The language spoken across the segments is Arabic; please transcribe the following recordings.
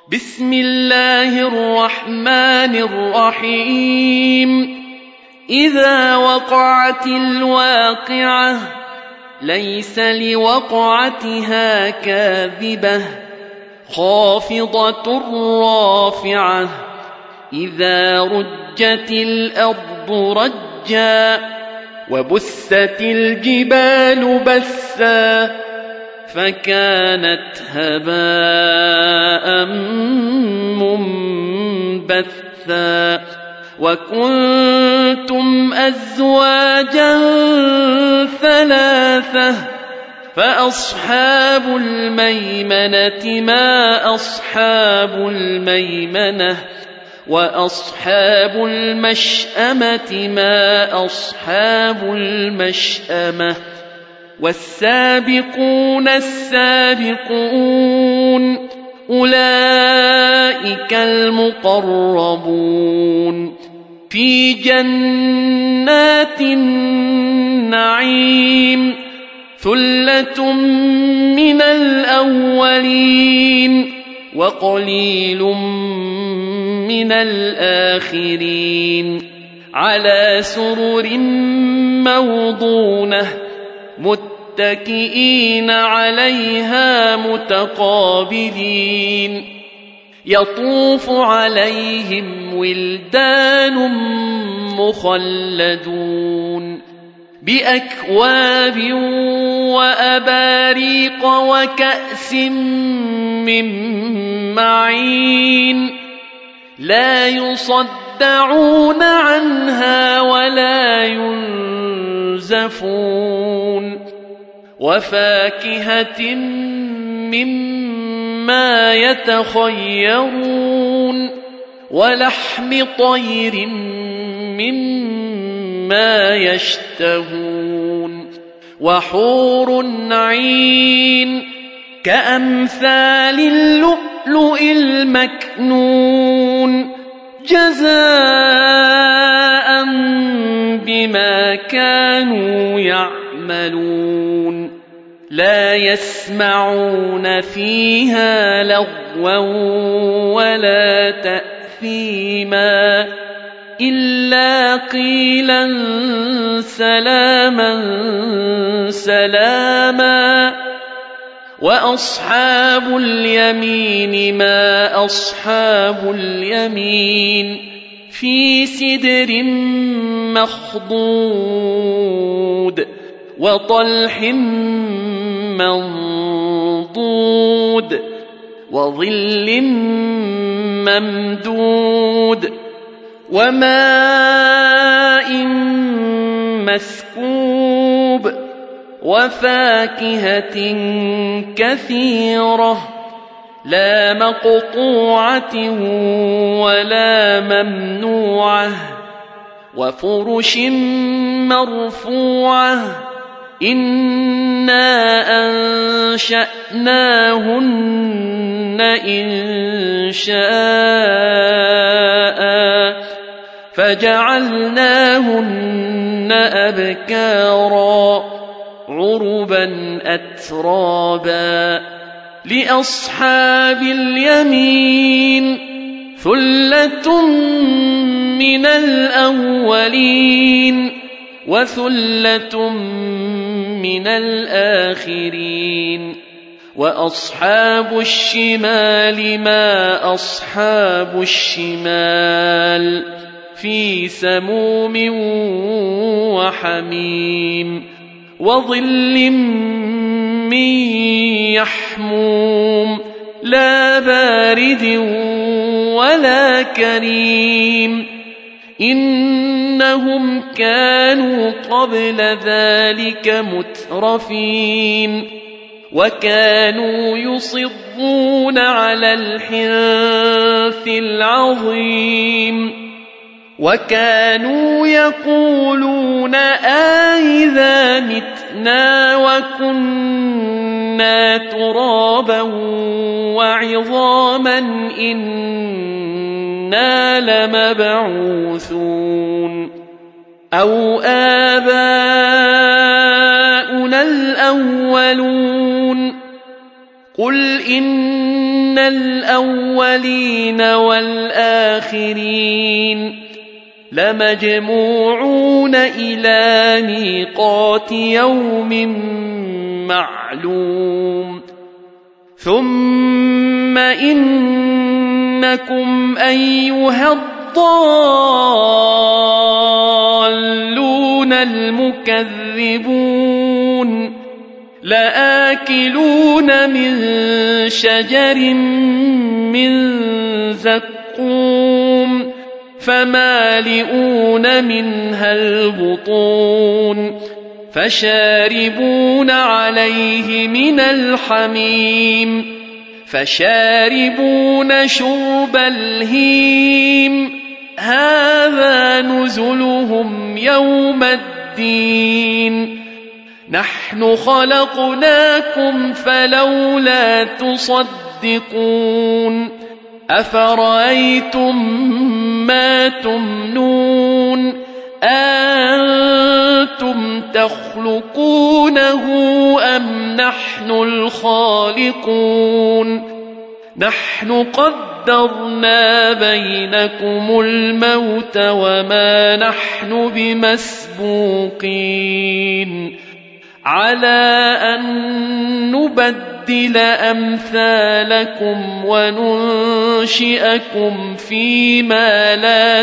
بسم الله الرحمن الرحيم إذا وقعت الواقعة ليس لوقعتها كاذبة خافضة رافعة إذا رجت الأرض رجا وبست الجبال بسا فكانت هباء منبثا وكنتم أزواجا ثلاثة فأصحاب الميمنة ما أصحاب الميمنة وأصحاب المشأمة ما أصحاب المشأمة والسابقون السابقون أولئك المقربون في جنات النعيم ثلة من الأولين وقليل من الآخرين على سرر موضونة متكئين عليها متقابلين يطوف عليهم ولدان مخلدون بأكواب وأباريق وكأس من معين لا يصدعون عنها ولا ينزفون وفاكهة مما يتخيرون ولحم طير مما يشتهون وحور عين كأمثال اللؤلؤ المكنون جزاء بما كانوا يعملون لا يسمعون فيها لغوا ولا تأثيما إلا قيلا سلاما سلاما وأصحاب اليمين ما أصحاب اليمين في سدر مخضود وطلح منضود وظل ممدود وماء مسكوب وفاكهة كثيرة لا مقطوعة ولا ممنوعة وفرش مرفوعة إنا أنشأناهن إنشاء فجعلناهن أبكارا عربا أترابا لأصحاب اليمين ثلة من الأولين وثلة من الآخرين وأصحاب الشمال ما أصحاب الشمال في سموم وحميم وظل من يحموم لا بارد ولا كريم إنهم كانوا قبل ذلك مترفين وكانوا يصرون على الحنث العظيم وكانوا يقولون أإذا متنا وكنا ترابا وعظاما إنا لمبعوثون أو آباؤنا الأولون قل إن الأولين والآخرين لمجموعون إلى ميقات يوم معلوم ثم إنكم أيها الضالون المكذبون لآكلون من شجر من زقوم فمالئون منها البطون فشاربون عليه من الحميم فشاربون شرب الهيم هذا نزلهم يوم الدين نحن خلقناكم فلولا تصدقون أفرأيتم ما تمنون أنتم تخلقونه أم نحن الخالقون نحن قدرنا بينكم الموت وما نحن بمسبوقين على أن نبدل أمثالكم وننشئكم فيما لا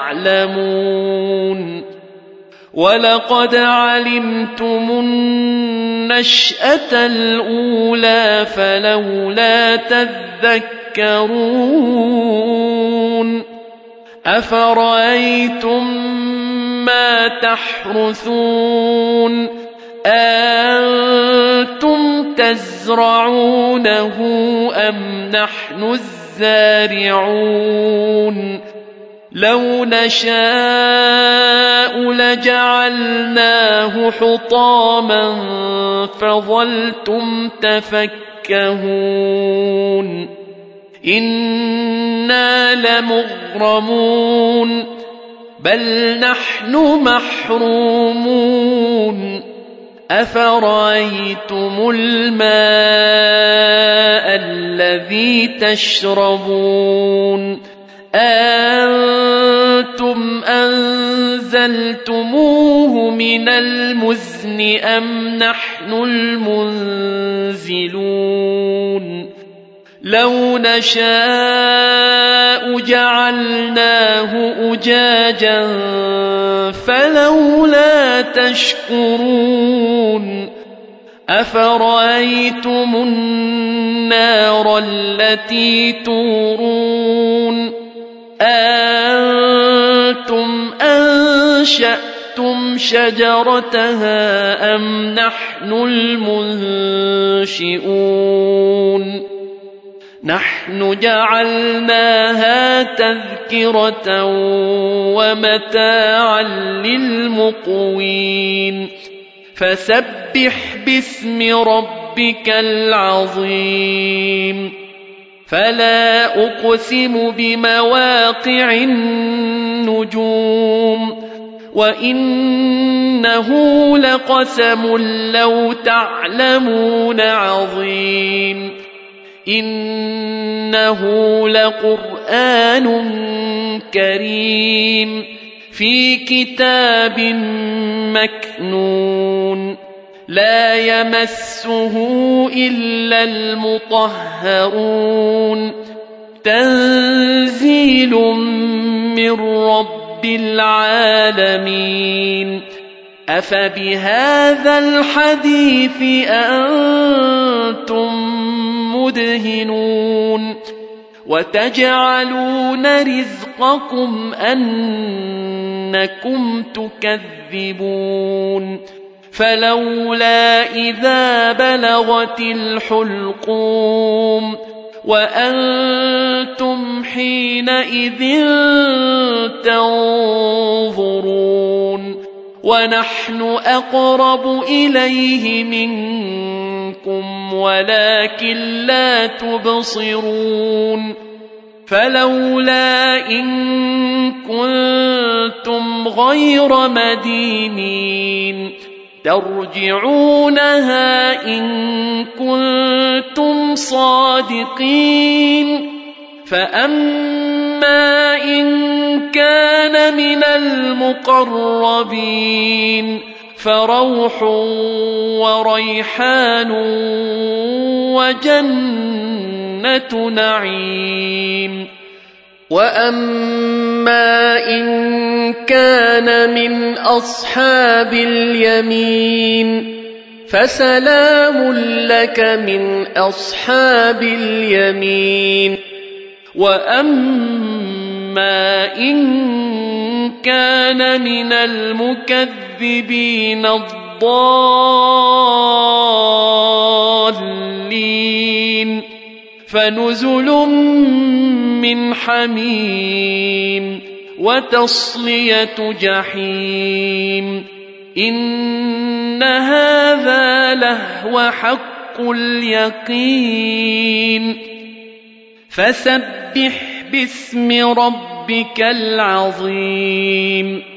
تعلمون ولقد علمتم النشأة الأولى فلولا تذكرون أفرأيتم ما تحرثون أنتم تزرعونه أم نحن الزارعون لو نشاء لجعلناه حطاما فظلتم تفكهون إنا لمغرمون بل نحن محرومون أفرأيتم الماء الذي تشربون أنتم أنزلتموه من المزن أم نحن المنزلون لو نشاء جعلناه أجاجا فلولا تشكرون أفرأيتم النار التي تورون أنتم أنشأتم شجرتها أم نحن المنشئون نحن جعلناها تذكرة ومتاعا للمقوين فسبح باسم ربك العظيم فلا أقسم بمواقع النجوم وإنه لقسم لو تعلمون عظيم إنه لقرآن كريم في كتاب مكنون لا يمسه إلا المطهرون تنزيل من رب العالمين أفبهذا الحديث أنتم مدهنون وتجعلون رزقكم أنكم تكذبون فلولا إذا بلغت الحلقوم وأنتم حينئذ تنظرون ونحن أقرب إليه منكم ولكن لا تبصرون فلولا إن كنتم غير مدينين ترجعونها إن كنتم صادقين فأما إن كان من المقربين فروح وريحان وجنة نعيم وأما إن كان من أصحاب اليمين فسلام لك من أصحاب اليمين وأما إن كان من المكذبين الضالين فنزل من حميم وتصلية جحيم إن هذا لهو حق اليقين فسبح باسم ربك العظيم